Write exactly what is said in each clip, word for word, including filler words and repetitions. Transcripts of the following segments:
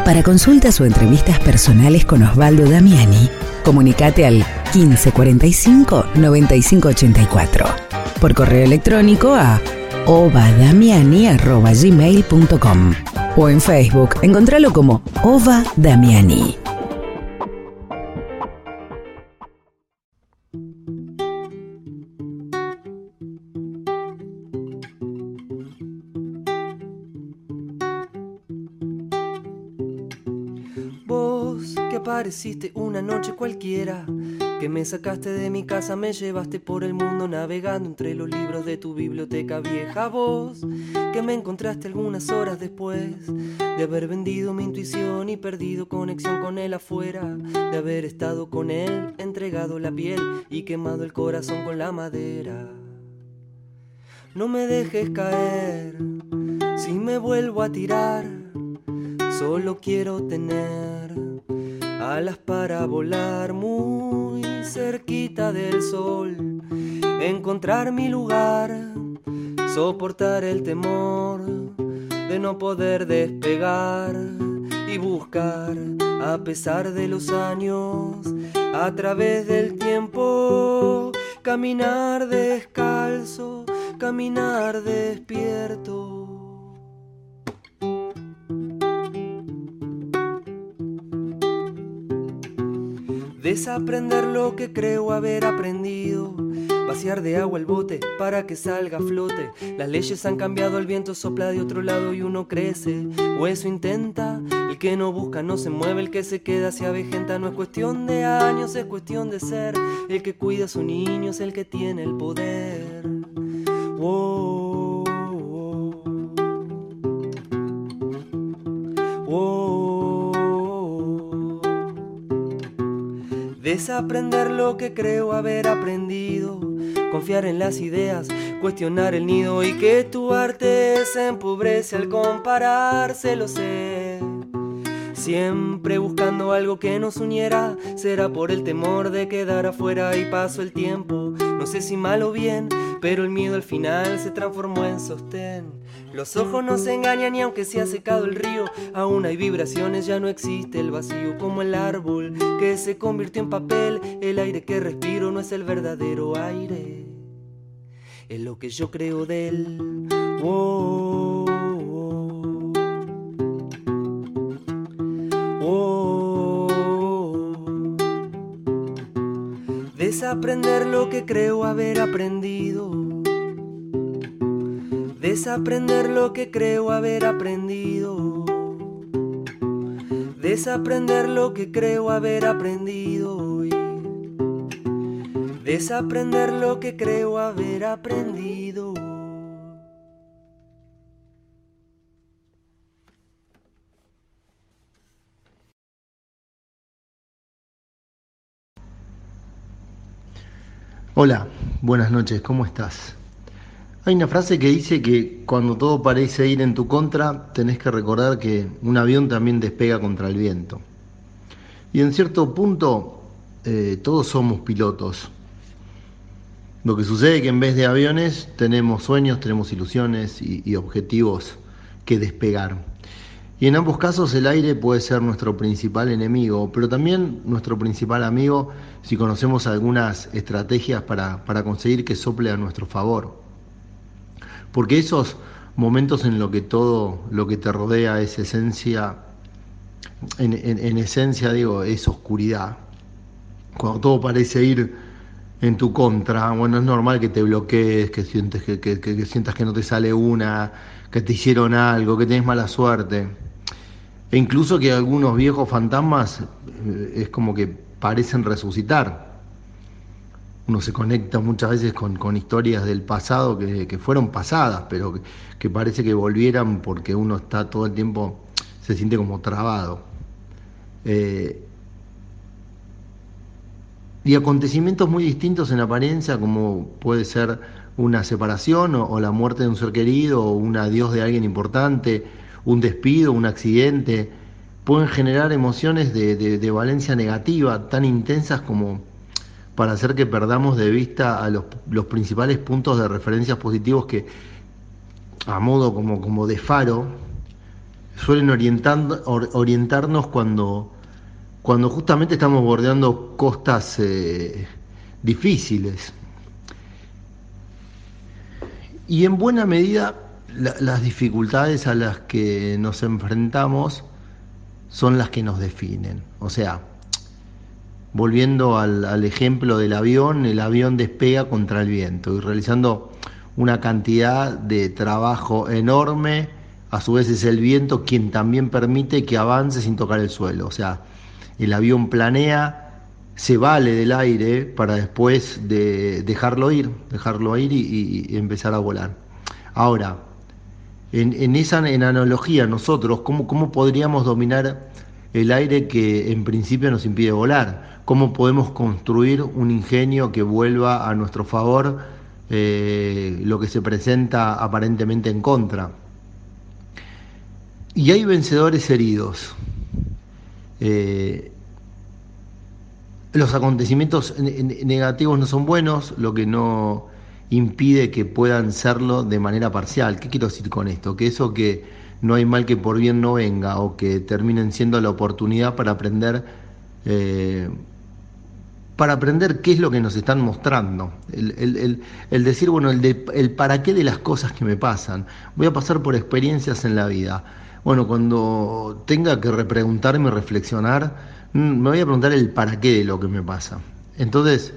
Para consultas o entrevistas personales con Osvaldo Damiani, comunicate al quince cuarenta y cinco noventa y cinco ochenta y cuatro. Por correo electrónico a ovadamiani arroba gmail punto com o en Facebook, encontralo como Ova Damiani. Vos que apareciste una noche cualquiera, que me sacaste de mi casa, me llevaste por el mundo navegando entre los libros de tu biblioteca vieja. Vos que me encontraste algunas horas después de haber vendido mi intuición y perdido conexión con él afuera, de haber estado con él, entregado la piel y quemado el corazón con la madera. No me dejes caer, si me vuelvo a tirar, solo quiero tener alas para volar muy cerquita del sol, encontrar mi lugar, soportar el temor de no poder despegar y buscar, a pesar de los años, a través del tiempo, caminar descalzo, caminar despierto. Desaprender lo que creo haber aprendido, vaciar de agua el bote para que salga a flote. Las leyes han cambiado, el viento sopla de otro lado y uno crece, o eso intenta. El que no busca no se mueve, el que se queda se avejenta. No es cuestión de años, es cuestión de ser. El que cuida a su niño es el que tiene el poder. Wow, wow, wow. Desaprender lo que creo haber aprendido, confiar en las ideas, cuestionar el nido, y que tu arte se empobrece al compararse, lo sé. Siempre buscando algo que nos uniera, será por el temor de quedar afuera y pasó el tiempo. No sé si mal o bien, pero el miedo al final se transformó en sostén. Los ojos no se engañan y aunque se ha secado el río, aún hay vibraciones, ya no existe el vacío. Como el árbol que se convirtió en papel, el aire que respiro no es el verdadero aire, es lo que yo creo de él. Wow, wow, wow. Desaprender lo que creo haber aprendido, desaprender lo que creo haber aprendido, desaprender lo que creo haber aprendido, y desaprender lo que creo haber aprendido. Hola, buenas noches, ¿cómo estás? Hay una frase que dice que cuando todo parece ir en tu contra, tenés que recordar que un avión también despega contra el viento. Y en cierto punto, eh, todos somos pilotos. Lo que sucede es que en vez de aviones tenemos sueños, tenemos ilusiones y, y objetivos que despegar. Y en ambos casos el aire puede ser nuestro principal enemigo, pero también nuestro principal amigo si conocemos algunas estrategias para, para conseguir que sople a nuestro favor. Porque esos momentos en los que todo lo que te rodea es esencia, en, en, en esencia digo, es oscuridad. Cuando todo parece ir en tu contra, bueno, es normal que te bloquees, que sientes que, que, que, que sientas que no te sale una, que te hicieron algo, que tenés mala suerte. E incluso que algunos viejos fantasmas eh, es como que parecen resucitar. Uno se conecta muchas veces con, con historias del pasado que, que fueron pasadas, pero que, que parece que volvieran porque uno está todo el tiempo, se siente como trabado. Eh, y acontecimientos muy distintos en apariencia, como puede ser una separación o, o la muerte de un ser querido, o un adiós de alguien importante, un despido, un accidente, pueden generar emociones de, de, de valencia negativa tan intensas como para hacer que perdamos de vista a los, los principales puntos de referencias positivos que, a modo como, como de faro, suelen orientando, or, orientarnos cuando, cuando justamente estamos bordeando costas eh, difíciles. Y en buena medida la, las dificultades a las que nos enfrentamos son las que nos definen. O sea, volviendo al, al ejemplo del avión, el avión despega contra el viento y realizando una cantidad de trabajo enorme, a su vez es el viento quien también permite que avance sin tocar el suelo. O sea, el avión planea, se vale del aire para después de dejarlo ir, dejarlo ir y, y empezar a volar. Ahora, en, en esa en analogía nosotros, ¿cómo, cómo podríamos dominar el aire que en principio nos impide volar? ¿Cómo podemos construir un ingenio que vuelva a nuestro favor eh, lo que se presenta aparentemente en contra? Y hay vencedores heridos. Eh, los acontecimientos negativos no son buenos, lo que no impide que puedan serlo de manera parcial. ¿Qué quiero decir con esto? Que eso que no hay mal que por bien no venga, o que terminen siendo la oportunidad para aprender eh, para aprender qué es lo que nos están mostrando. El, el, el, el decir, bueno, el, de, el para qué de las cosas que me pasan. Voy a pasar por experiencias en la vida. Bueno, cuando tenga que repreguntarme y reflexionar, me voy a preguntar el para qué de lo que me pasa. Entonces,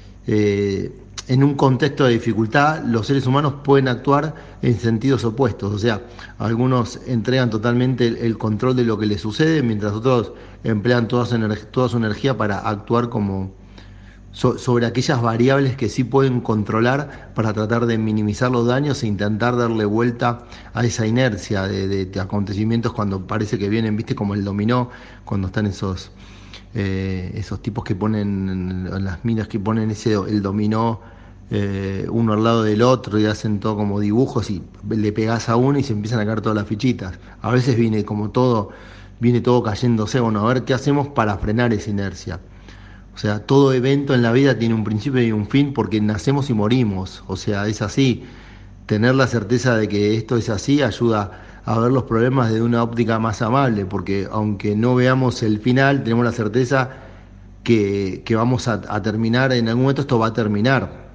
eh, en un contexto de dificultad, los seres humanos pueden actuar en sentidos opuestos. O sea, algunos entregan totalmente el, el control de lo que les sucede, mientras otros emplean toda su, ener- toda su energía para actuar como so- sobre aquellas variables que sí pueden controlar para tratar de minimizar los daños e intentar darle vuelta a esa inercia de, de, de acontecimientos cuando parece que vienen, viste, como el dominó, cuando están esos eh, esos tipos que ponen, las minas que ponen ese el dominó eh, uno al lado del otro y hacen todo como dibujos y le pegás a uno y se empiezan a caer todas las fichitas. A veces viene como todo, viene todo cayéndose. Bueno, a ver qué hacemos para frenar esa inercia. O sea, todo evento en la vida tiene un principio y un fin porque nacemos y morimos. O sea, es así. Tener la certeza de que esto es así ayuda a ver los problemas desde una óptica más amable, porque aunque no veamos el final, tenemos la certeza que, que vamos a, a terminar, en algún momento esto va a terminar.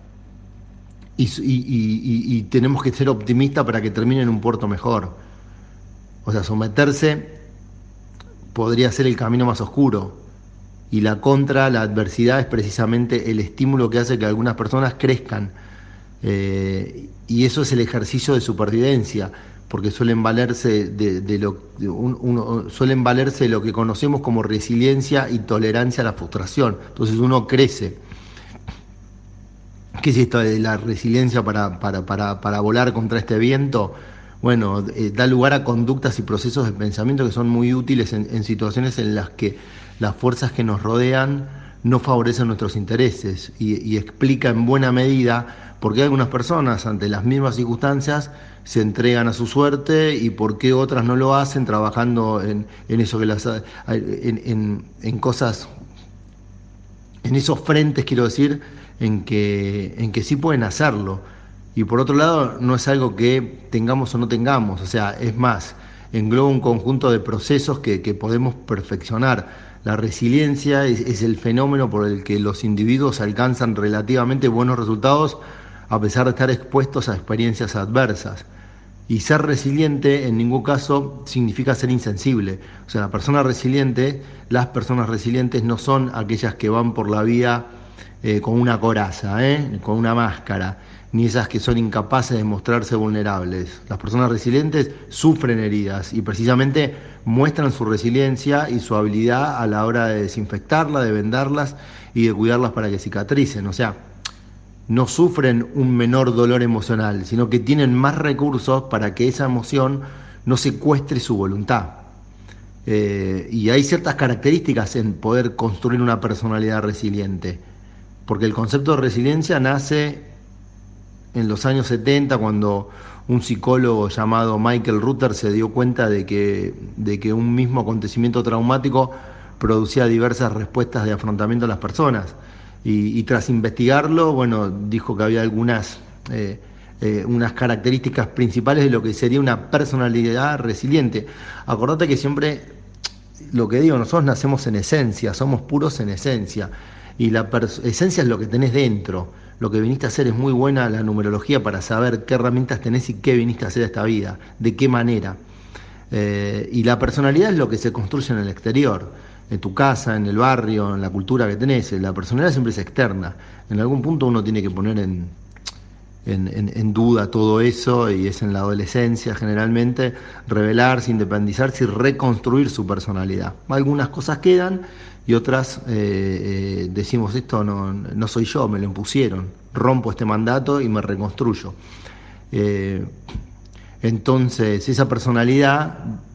Y, y, y, y tenemos que ser optimistas para que termine en un puerto mejor. O sea, someterse podría ser el camino más oscuro. Y la contra, la adversidad, es precisamente el estímulo que hace que algunas personas crezcan. Eh, y eso es el ejercicio de supervivencia, porque suelen valerse de, de lo de un, uno, suelen valerse de lo que conocemos como resiliencia y tolerancia a la frustración. Entonces uno crece. ¿Qué es esto de la resiliencia para, para, para, para volar contra este viento? Bueno, eh, da lugar a conductas y procesos de pensamiento que son muy útiles en, en situaciones en las que las fuerzas que nos rodean no favorecen nuestros intereses y, y explica en buena medida por qué algunas personas ante las mismas circunstancias se entregan a su suerte y por qué otras no lo hacen, trabajando en, en eso que las en, en, en cosas, en esos frentes, quiero decir, en que, en que sí pueden hacerlo. Y por otro lado, no es algo que tengamos o no tengamos, o sea, es más, engloba un conjunto de procesos que, que podemos perfeccionar. La resiliencia es, es el fenómeno por el que los individuos alcanzan relativamente buenos resultados a pesar de estar expuestos a experiencias adversas. Y ser resiliente en ningún caso significa ser insensible. O sea, la persona resiliente, las personas resilientes no son aquellas que van por la vía eh, con una coraza, ¿eh? con una máscara, ni esas que son incapaces de mostrarse vulnerables. Las personas resilientes sufren heridas y precisamente muestran su resiliencia y su habilidad a la hora de desinfectarlas, de vendarlas y de cuidarlas para que cicatricen. O sea, no sufren un menor dolor emocional, sino que tienen más recursos para que esa emoción no secuestre su voluntad. Eh, y hay ciertas características en poder construir una personalidad resiliente, porque el concepto de resiliencia nace en los años setenta, cuando un psicólogo llamado Michael Rutter se dio cuenta de que, de que un mismo acontecimiento traumático producía diversas respuestas de afrontamiento a las personas. Y, y tras investigarlo, bueno, dijo que había algunas eh, eh, unas características principales de lo que sería una personalidad resiliente. Acordate que siempre, lo que digo, nosotros nacemos en esencia, somos puros en esencia, y la esencia es lo que tenés dentro. Lo que viniste a hacer es muy buena la numerología para saber qué herramientas tenés y qué viniste a hacer a esta vida, de qué manera. Eh, y la personalidad es lo que se construye en el exterior, en tu casa, en el barrio, en la cultura que tenés. La personalidad siempre es externa. En algún punto uno tiene que poner en, en, en, en duda todo eso, y es en la adolescencia generalmente, revelarse, independizarse y reconstruir su personalidad. Algunas cosas quedan y otras eh, eh, decimos, esto no, no soy yo, me lo impusieron, rompo este mandato y me reconstruyo. Eh, entonces esa personalidad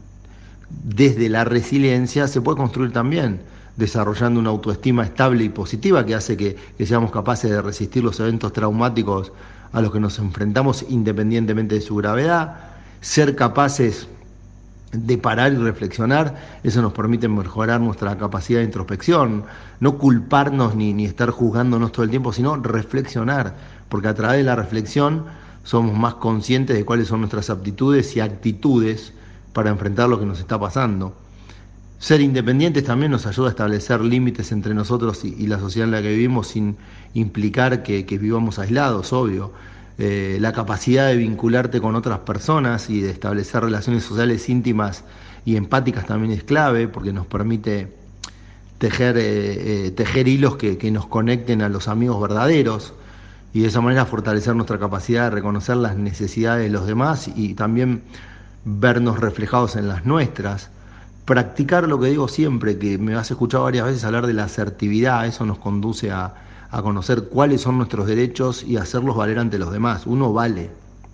desde la resiliencia se puede construir también, desarrollando una autoestima estable y positiva que hace que, que seamos capaces de resistir los eventos traumáticos a los que nos enfrentamos independientemente de su gravedad, ser capaces de parar y reflexionar. Eso nos permite mejorar nuestra capacidad de introspección, no culparnos ni, ni estar juzgándonos todo el tiempo, sino reflexionar, porque a través de la reflexión somos más conscientes de cuáles son nuestras aptitudes y actitudes para enfrentar lo que nos está pasando. Ser independientes también nos ayuda a establecer límites entre nosotros y, y la sociedad en la que vivimos, sin implicar que, que vivamos aislados, obvio. Eh, la capacidad de vincularte con otras personas y de establecer relaciones sociales íntimas y empáticas también es clave, porque nos permite tejer, eh, eh, tejer hilos que, que nos conecten a los amigos verdaderos, y de esa manera fortalecer nuestra capacidad de reconocer las necesidades de los demás y también vernos reflejados en las nuestras. Practicar lo que digo siempre, que me has escuchado varias veces hablar de la asertividad. Eso nos conduce a, a conocer cuáles son nuestros derechos y hacerlos valer ante los demás. Uno vale.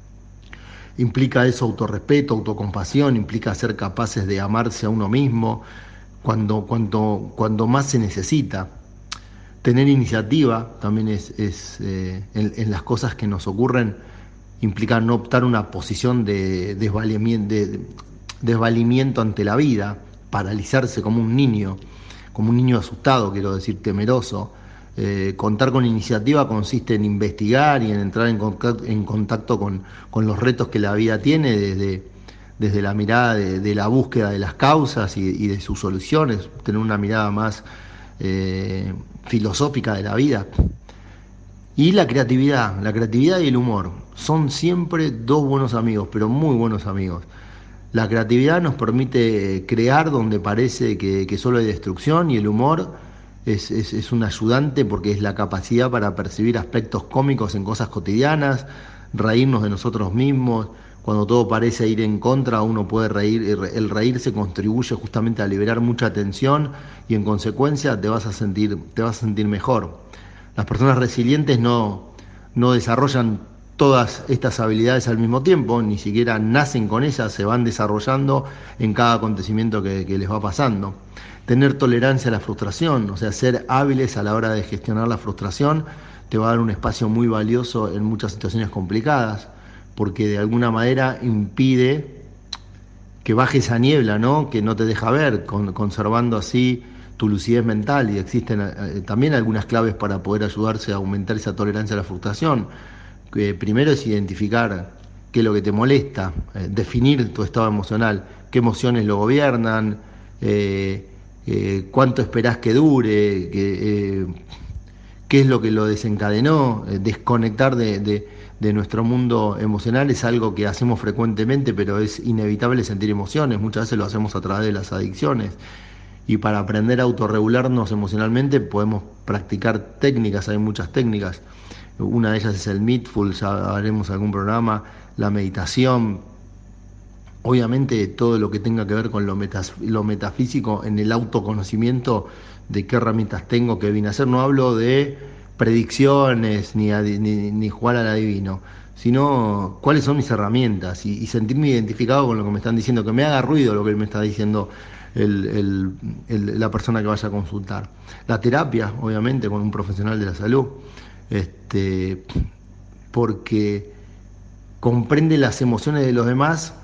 Implica eso autorrespeto, autocompasión, implica ser capaces de amarse a uno mismo cuando, cuando, cuando más se necesita. Tener iniciativa también es, es eh, en, en las cosas que nos ocurren, implica no optar una posición de desvalimiento, de desvalimiento ante la vida, paralizarse como un niño, como un niño asustado, quiero decir, temeroso. Eh, contar con iniciativa consiste en investigar y en entrar en contacto, en contacto con, con los retos que la vida tiene, desde, desde la mirada de, de la búsqueda de las causas y, y de sus soluciones, tener una mirada más eh, filosófica de la vida. Y la creatividad, la creatividad y el humor son siempre dos buenos amigos, pero muy buenos amigos. La creatividad nos permite crear donde parece que, que solo hay destrucción, y el humor es, es, es un ayudante porque es la capacidad para percibir aspectos cómicos en cosas cotidianas, reírnos de nosotros mismos. Cuando todo parece ir en contra, uno puede reír, el reírse contribuye justamente a liberar mucha tensión y en consecuencia te vas a sentir, te vas a sentir mejor. Las personas resilientes no, no desarrollan todas estas habilidades al mismo tiempo, ni siquiera nacen con ellas, se van desarrollando en cada acontecimiento que, que les va pasando. Tener tolerancia a la frustración, o sea, ser hábiles a la hora de gestionar la frustración, te va a dar un espacio muy valioso en muchas situaciones complicadas, porque de alguna manera impide que baje esa niebla, ¿no?, que no te deja ver, con, conservando así tu lucidez mental. Y existen eh, también algunas claves para poder ayudarse a aumentar esa tolerancia a la frustración. Que primero es identificar qué es lo que te molesta, eh, definir tu estado emocional, qué emociones lo gobiernan, eh, eh, cuánto esperás que dure, que, eh, qué es lo que lo desencadenó. Eh, desconectar de, de, de nuestro mundo emocional es algo que hacemos frecuentemente, pero es inevitable sentir emociones. Muchas veces lo hacemos a través de las adicciones. Y para aprender a autorregularnos emocionalmente podemos practicar técnicas, hay muchas técnicas. Una de ellas es el Mindful, ya haremos algún programa, la meditación, obviamente todo lo que tenga que ver con lo, metas, lo metafísico, en el autoconocimiento de qué herramientas tengo, qué vine a hacer. No hablo de predicciones ni, a, ni, ni jugar al adivino, sino cuáles son mis herramientas y, y sentirme identificado con lo que me están diciendo, que me haga ruido lo que me está diciendo el, el, el, la persona que vaya a consultar. La terapia, obviamente, con un profesional de la salud. Este, porque comprende las emociones de los demás,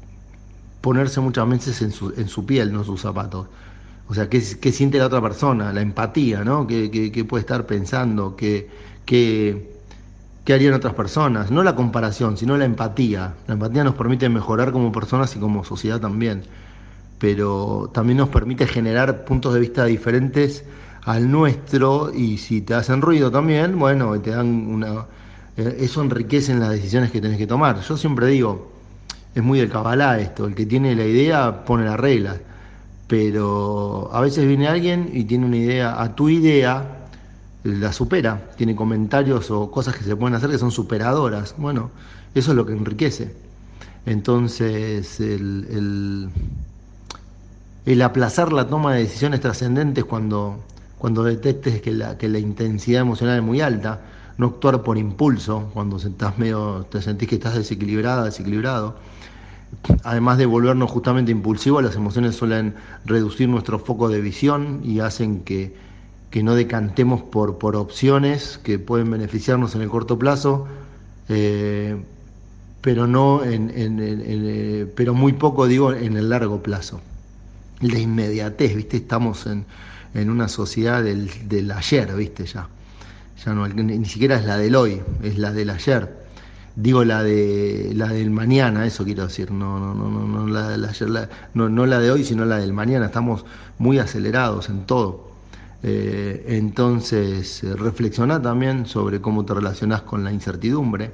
ponerse muchas veces en su, en su piel, no en sus zapatos. O sea, ¿qué, qué siente la otra persona? La empatía, ¿no? ¿Qué, qué, qué puede estar pensando? ¿Qué, qué, qué harían otras personas. No la comparación, sino la empatía. La empatía nos permite mejorar como personas y como sociedad también. Pero también nos permite generar puntos de vista diferentes al nuestro, y si te hacen ruido también, bueno, te dan una... Eh, eso enriquece en las decisiones que tenés que tomar. Yo siempre digo, es muy del Kabbalah esto, el que tiene la idea pone las reglas, pero a veces viene alguien y tiene una idea, a tu idea la supera, tiene comentarios o cosas que se pueden hacer que son superadoras. Bueno, eso es lo que enriquece. Entonces, el... el el aplazar la toma de decisiones trascendentes cuando, cuando detectes que la, que la intensidad emocional es muy alta, no actuar por impulso cuando estás medio, te sentís que estás desequilibrada, desequilibrado. Además de volvernos justamente impulsivos, las emociones suelen reducir nuestro foco de visión y hacen que, que no decantemos por, por opciones que pueden beneficiarnos en el corto plazo, eh, pero no en, en, en, en, pero muy poco, digo, en el largo plazo. La inmediatez, ¿viste? Estamos en, en una sociedad del, del ayer, ¿viste? Ya, ya no, ni, ni siquiera es la del hoy, es la del ayer. Digo la de la del mañana, eso quiero decir, no, no, no, no, no la del ayer, la, no, no la de hoy, sino la del mañana. Estamos muy acelerados en todo. Eh, entonces, eh, reflexiona también sobre cómo te relacionás con la incertidumbre.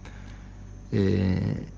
Eh,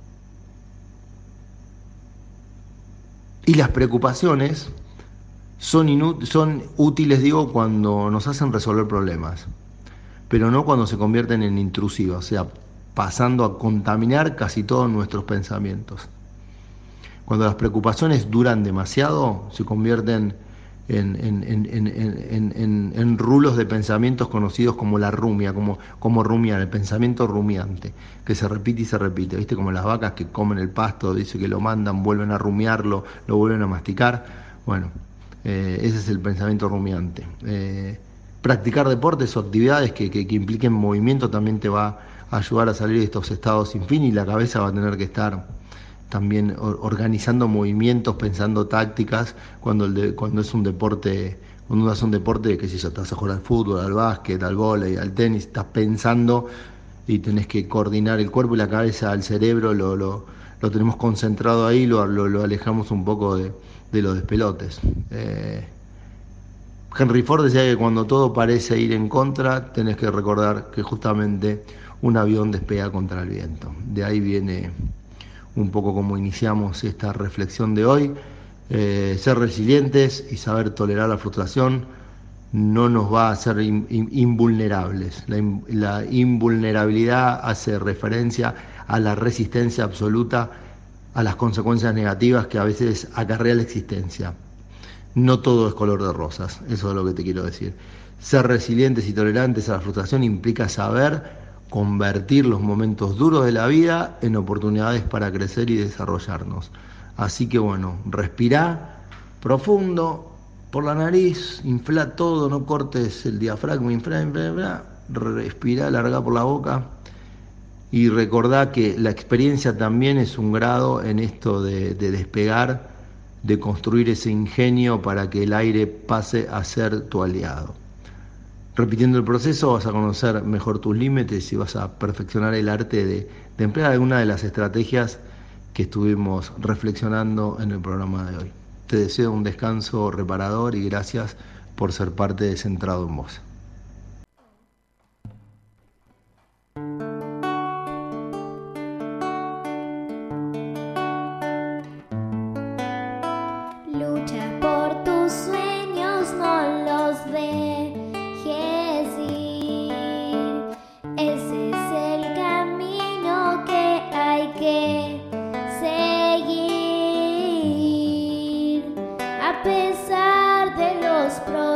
Y las preocupaciones son, inú- son útiles, digo, cuando nos hacen resolver problemas, pero no cuando se convierten en intrusivas, o sea, pasando a contaminar casi todos nuestros pensamientos. Cuando las preocupaciones duran demasiado, se convierten en, en, en, en, en, en, en rulos de pensamientos conocidos como la rumia, como, como rumiar, el pensamiento rumiante, que se repite y se repite, ¿viste? Como las vacas que comen el pasto, dice que lo mandan, vuelven a rumiarlo, lo vuelven a masticar. Bueno, eh, ese es el pensamiento rumiante. Eh, practicar deportes o actividades que, que, que impliquen movimiento también te va a ayudar a salir de estos estados sin fin, y la cabeza va a tener que estar también organizando movimientos, pensando tácticas, cuando el de, cuando es un deporte, cuando uno hace un deporte, que si yo estás a jugar al fútbol, al básquet, al vóley, al tenis, estás pensando y tenés que coordinar el cuerpo y la cabeza, al cerebro, lo, lo, lo tenemos concentrado ahí, lo, lo, lo alejamos un poco de, de los despelotes. Eh, Henry Ford decía que cuando todo parece ir en contra, tenés que recordar que justamente un avión despega contra el viento. De ahí viene un poco como iniciamos esta reflexión de hoy. Eh, ser resilientes y saber tolerar la frustración no nos va a hacer in, in, invulnerables. La, in, la invulnerabilidad hace referencia a la resistencia absoluta a las consecuencias negativas que a veces acarrea la existencia. No todo es color de rosas, eso es lo que te quiero decir. Ser resilientes y tolerantes a la frustración implica saber convertir los momentos duros de la vida en oportunidades para crecer y desarrollarnos. Así que bueno, respirá profundo por la nariz, infla todo, no cortes el diafragma, infla, infla, infla, respirá, larga por la boca, y recordá que la experiencia también es un grado en esto de, de despegar, de construir ese ingenio para que el aire pase a ser tu aliado. Repitiendo el proceso vas a conocer mejor tus límites y vas a perfeccionar el arte de, de emplear alguna de las estrategias que estuvimos reflexionando en el programa de hoy. Te deseo un descanso reparador y gracias por ser parte de Centrado en Vos. A pesar de los problemas.